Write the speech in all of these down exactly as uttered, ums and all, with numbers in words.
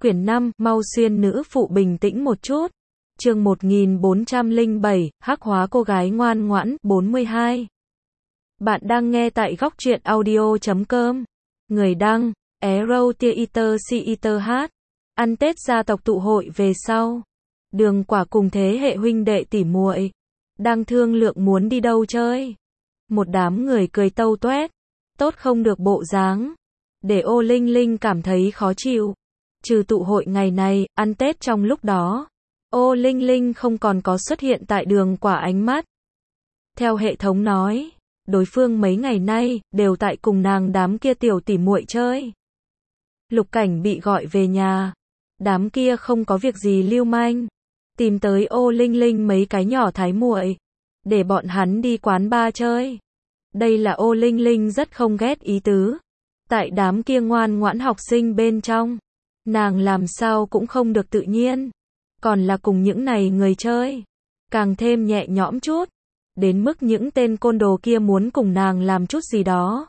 Quyển năm, mau xuyên nữ phụ bình tĩnh một chút. Chương một nghìn bốn trăm lẻ bảy, hắc hóa cô gái ngoan ngoãn, bốn mươi hai. Bạn đang nghe tại góc truyện audio chấm com. Người đăng, Arrow Theater Theater hát. Ăn Tết gia tộc tụ hội về sau. Đường Quả cùng thế hệ huynh đệ tỉ muội đang thương lượng muốn đi đâu chơi. Một đám người cười tâu toét, tốt không được bộ dáng, để Ô Linh Linh cảm thấy khó chịu. Trừ tụ hội ngày này, ăn Tết trong lúc đó, Ô Linh Linh không còn có xuất hiện tại Đường Quả ánh mắt. Theo hệ thống nói, đối phương mấy ngày nay đều tại cùng nàng đám kia tiểu tỉ muội chơi. Lục Cảnh bị gọi về nhà, đám kia không có việc gì lưu manh, tìm tới Ô Linh Linh mấy cái nhỏ thái muội, để bọn hắn đi quán bar chơi. Đây là Ô Linh Linh rất không ghét ý tứ. Tại đám kia ngoan ngoãn học sinh bên trong, nàng làm sao cũng không được tự nhiên. Còn là cùng những này người chơi, càng thêm nhẹ nhõm chút. Đến mức những tên côn đồ kia muốn cùng nàng làm chút gì đó,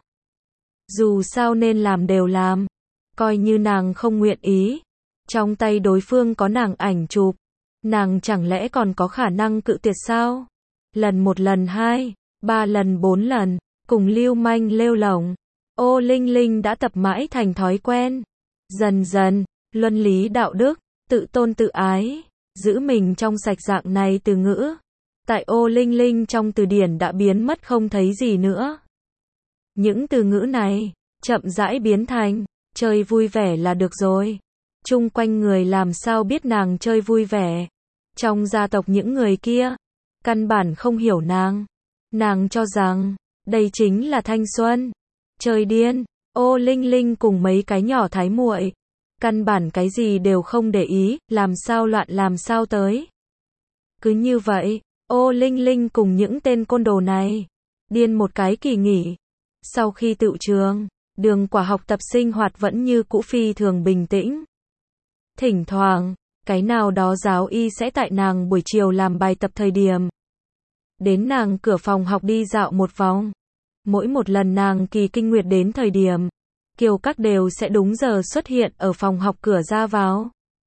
dù sao nên làm đều làm. Coi như nàng không nguyện ý, trong tay đối phương có nàng ảnh chụp, nàng chẳng lẽ còn có khả năng cự tuyệt sao? Lần một lần hai, ba lần bốn lần, cùng lưu manh lêu lổng, Ô Linh Linh đã tập mãi thành thói quen. Dần dần, luân lý đạo đức, tự tôn tự ái, giữ mình trong sạch dạng này từ ngữ, tại Ô Linh Linh trong từ điển đã biến mất không thấy gì nữa. Những từ ngữ này, chậm rãi biến thành, chơi vui vẻ là được rồi. Chung quanh người làm sao biết nàng chơi vui vẻ. Trong gia tộc những người kia, căn bản không hiểu nàng. Nàng cho rằng, đây chính là thanh xuân. Chơi điên, Ô Linh Linh cùng mấy cái nhỏ thái muội, căn bản cái gì đều không để ý, làm sao loạn làm sao tới. Cứ như vậy, Ô Linh Linh cùng những tên côn đồ này, điên một cái kỳ nghỉ. Sau khi tựu trường, Đường Quả học tập sinh hoạt vẫn như cũ phi thường bình tĩnh. Thỉnh thoảng, cái nào đó giáo y sẽ tại nàng buổi chiều làm bài tập thời điểm, đến nàng cửa phòng học đi dạo một vòng. Mỗi một lần nàng kỳ kinh nguyệt đến thời điểm, Kiều Các đều sẽ đúng giờ xuất hiện ở phòng học cửa ra vào.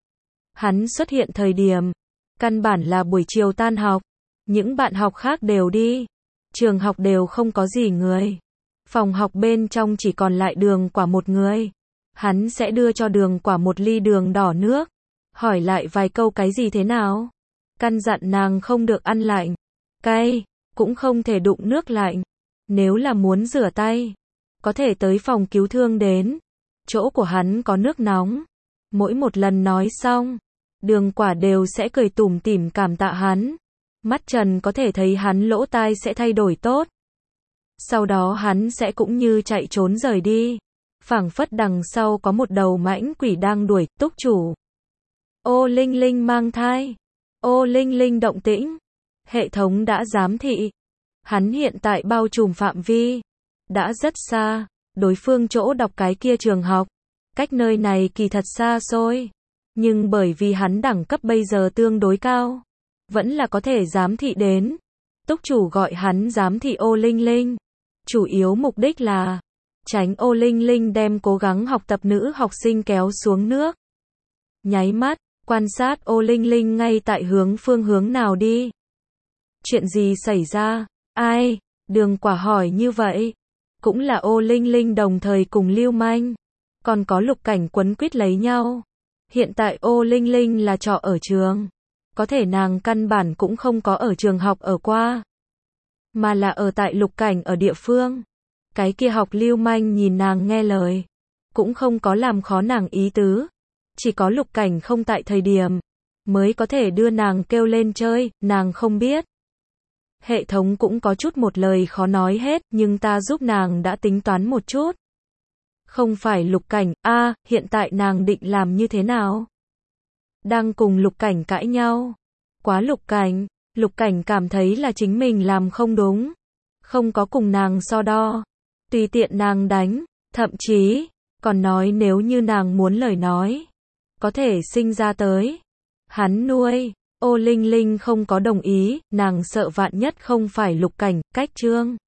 Hắn xuất hiện thời điểm, căn bản là buổi chiều tan học, những bạn học khác đều đi, trường học đều không có gì người. Phòng học bên trong chỉ còn lại Đường Quả một người. Hắn sẽ đưa cho Đường Quả một ly đường đỏ nước, hỏi lại vài câu cái gì thế nào. Căn dặn nàng không được ăn lạnh, cay, cũng không thể đụng nước lạnh. Nếu là muốn rửa tay, có thể tới phòng cứu thương đến, chỗ của hắn có nước nóng. Mỗi một lần nói xong, Đường Quả đều sẽ cười tủm tỉm cảm tạ hắn. Mắt trần có thể thấy hắn lỗ tai sẽ thay đổi tốt. Sau đó hắn sẽ cũng như chạy trốn rời đi, phảng phất đằng sau có một đầu mãnh quỷ đang đuổi. Túc chủ, Ô Linh Linh mang thai. Ô Linh Linh động tĩnh, hệ thống đã giám thị. Hắn hiện tại bao trùm phạm vi đã rất xa. Đối phương chỗ đọc cái kia trường học, cách nơi này kỳ thật xa xôi, nhưng bởi vì hắn đẳng cấp bây giờ tương đối cao, vẫn là có thể giám thị đến. Túc chủ gọi hắn giám thị Ô Linh Linh, chủ yếu mục đích là tránh Ô Linh Linh đem cố gắng học tập nữ học sinh kéo xuống nước. Nháy mắt, quan sát Ô Linh Linh ngay tại hướng phương hướng nào đi. Chuyện gì xảy ra? Ai? Đường Quả hỏi như vậy. Cũng là Ô Linh Linh đồng thời cùng lưu manh, còn có Lục Cảnh quấn quýt lấy nhau. Hiện tại Ô Linh Linh là trọ ở trường, có thể nàng căn bản cũng không có ở trường học ở qua, mà là ở tại Lục Cảnh ở địa phương. Cái kia học lưu manh nhìn nàng nghe lời, cũng không có làm khó nàng ý tứ. Chỉ có Lục Cảnh không tại thời điểm, mới có thể đưa nàng kêu lên chơi, nàng không biết. Hệ thống cũng có chút một lời khó nói hết, nhưng ta giúp nàng đã tính toán một chút. Không phải Lục Cảnh, a à, hiện tại nàng định làm như thế nào? Đang cùng Lục Cảnh cãi nhau. Quá Lục Cảnh, Lục Cảnh cảm thấy là chính mình làm không đúng, không có cùng nàng so đo, tùy tiện nàng đánh, thậm chí còn nói nếu như nàng muốn lời nói, có thể sinh ra tới hắn nuôi. Ô Linh Linh không có đồng ý, nàng sợ vạn nhất không phải Lục Cảnh, cách chương